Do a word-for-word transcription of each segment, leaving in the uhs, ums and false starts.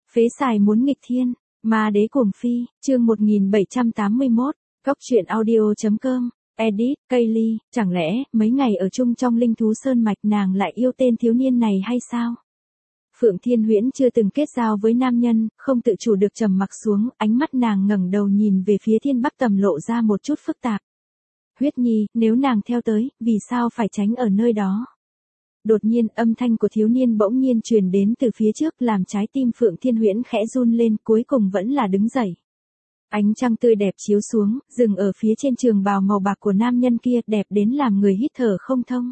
Phế xài muốn nghịch thiên, ma đế cuồng phi, chương một nghìn bảy trăm tám mươi mốt, Cóc truyện audio chấm com, edit, Kaylee, chẳng lẽ, mấy ngày ở chung trong linh thú sơn mạch nàng lại yêu tên thiếu niên này hay sao? Phượng Thiên Huyễn chưa từng kết giao với nam nhân, không tự chủ được trầm mặc xuống, ánh mắt nàng ngẩng đầu nhìn về phía Thiên Bắc Tầm lộ ra một chút phức tạp. Huyết Nhi, nếu nàng theo tới, vì sao phải tránh ở nơi đó? Đột nhiên, âm thanh của thiếu niên bỗng nhiên truyền đến từ phía trước làm trái tim Phượng Thiên Huyễn khẽ run lên, cuối cùng vẫn là đứng dậy. Ánh trăng tươi đẹp chiếu xuống, dừng ở phía trên trường bào màu bạc của nam nhân kia, đẹp đến làm người hít thở không thông.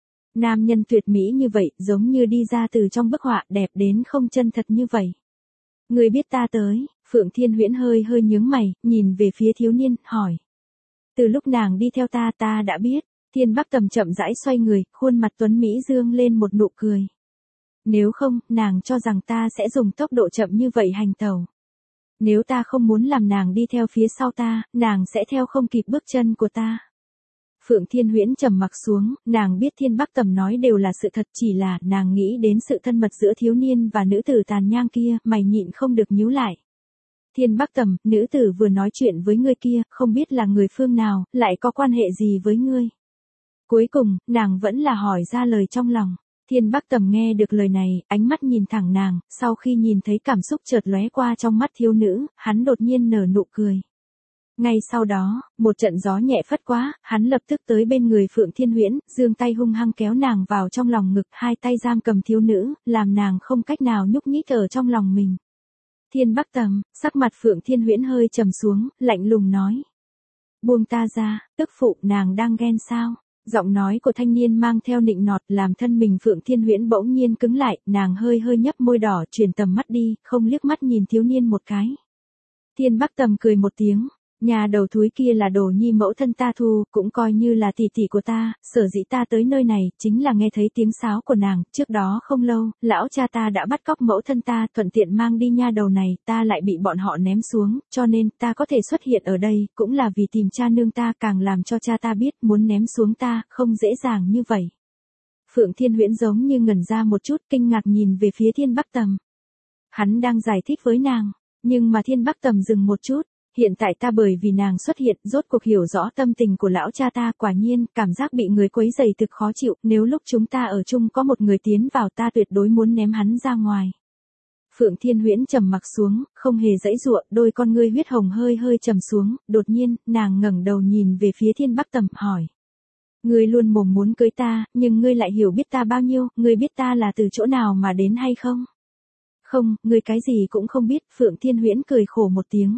Nam nhân tuyệt mỹ như vậy, giống như đi ra từ trong bức họa, đẹp đến không chân thật như vậy. Người biết ta tới, Phượng Thiên Huyễn hơi hơi nhướng mày, nhìn về phía thiếu niên, hỏi. Từ lúc nàng đi theo ta ta đã biết. Thiên Bắc Tầm chậm rãi xoay người, khuôn mặt tuấn Mỹ dương lên một nụ cười. Nếu không, nàng cho rằng ta sẽ dùng tốc độ chậm như vậy hành tẩu. Nếu ta không muốn làm nàng đi theo phía sau ta, nàng sẽ theo không kịp bước chân của ta. Phượng Thiên Huyễn trầm mặc xuống, nàng biết Thiên Bắc Tầm nói đều là sự thật, chỉ là nàng nghĩ đến sự thân mật giữa thiếu niên và nữ tử tàn nhang kia, mày nhịn không được nhíu lại. Thiên Bắc Tầm, nữ tử vừa nói chuyện với ngươi kia, không biết là người phương nào, lại có quan hệ gì với ngươi. Cuối cùng, nàng vẫn là hỏi ra lời trong lòng. Thiên Bắc Tầm nghe được lời này, ánh mắt nhìn thẳng nàng, sau khi nhìn thấy cảm xúc chợt lóe qua trong mắt thiếu nữ, hắn đột nhiên nở nụ cười. Ngay sau đó, một trận gió nhẹ phất quá, hắn lập tức tới bên người Phượng Thiên Huyễn, giương tay hung hăng kéo nàng vào trong lòng ngực, hai tay giam cầm thiếu nữ, làm nàng không cách nào nhúc nhích ở trong lòng mình. Thiên Bắc Tầm, sắc mặt Phượng Thiên Huyễn hơi trầm xuống, lạnh lùng nói. Buông ta ra, tức phụ, nàng đang ghen sao? Giọng nói của thanh niên mang theo nịnh nọt làm thân mình Phượng Thiên Huyễn bỗng nhiên cứng lại, nàng hơi hơi nhấp môi đỏ chuyển tầm mắt đi, không liếc mắt nhìn thiếu niên một cái. Thiên Bắc Tầm cười một tiếng, nhà đầu thúi kia là đồ nhi mẫu thân ta thu, cũng coi như là tỷ tỷ của ta, sở dĩ ta tới nơi này, chính là nghe thấy tiếng sáo của nàng, trước đó không lâu, lão cha ta đã bắt cóc mẫu thân ta, thuận tiện mang đi nha đầu này, ta lại bị bọn họ ném xuống, cho nên, ta có thể xuất hiện ở đây, cũng là vì tìm cha nương ta, càng làm cho cha ta biết, muốn ném xuống ta, không dễ dàng như vậy. Phượng Thiên Huyễn giống như ngẩn ra một chút, kinh ngạc nhìn về phía Thiên Bắc Tầm. Hắn đang giải thích với nàng, nhưng mà Thiên Bắc Tầm dừng một chút. Hiện tại ta bởi vì nàng xuất hiện, rốt cuộc hiểu rõ tâm tình của lão cha ta, quả nhiên, cảm giác bị người quấy rầy thực khó chịu, nếu lúc chúng ta ở chung có một người tiến vào ta tuyệt đối muốn ném hắn ra ngoài. Phượng Thiên Huyễn trầm mặc xuống, không hề giãy giụa, đôi con ngươi huyết hồng hơi hơi trầm xuống, đột nhiên, nàng ngẩng đầu nhìn về phía Thiên Bắc Tầm, hỏi. Ngươi luôn mồm muốn cưới ta, nhưng ngươi lại hiểu biết ta bao nhiêu, ngươi biết ta là từ chỗ nào mà đến hay không? Không, ngươi cái gì cũng không biết, Phượng Thiên Huyễn cười khổ một tiếng.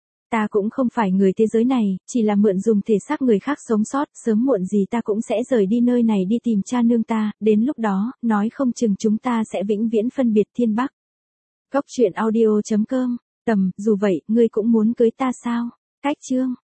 Ta cũng không phải người thế giới này, chỉ là mượn dùng thể xác người khác sống sót, sớm muộn gì ta cũng sẽ rời đi nơi này đi tìm cha nương ta, đến lúc đó, nói không chừng chúng ta sẽ vĩnh viễn phân biệt thiên bắc. Cóc truyện audio chấm com, Tầm, dù vậy, ngươi cũng muốn cưới ta sao? Cách chương.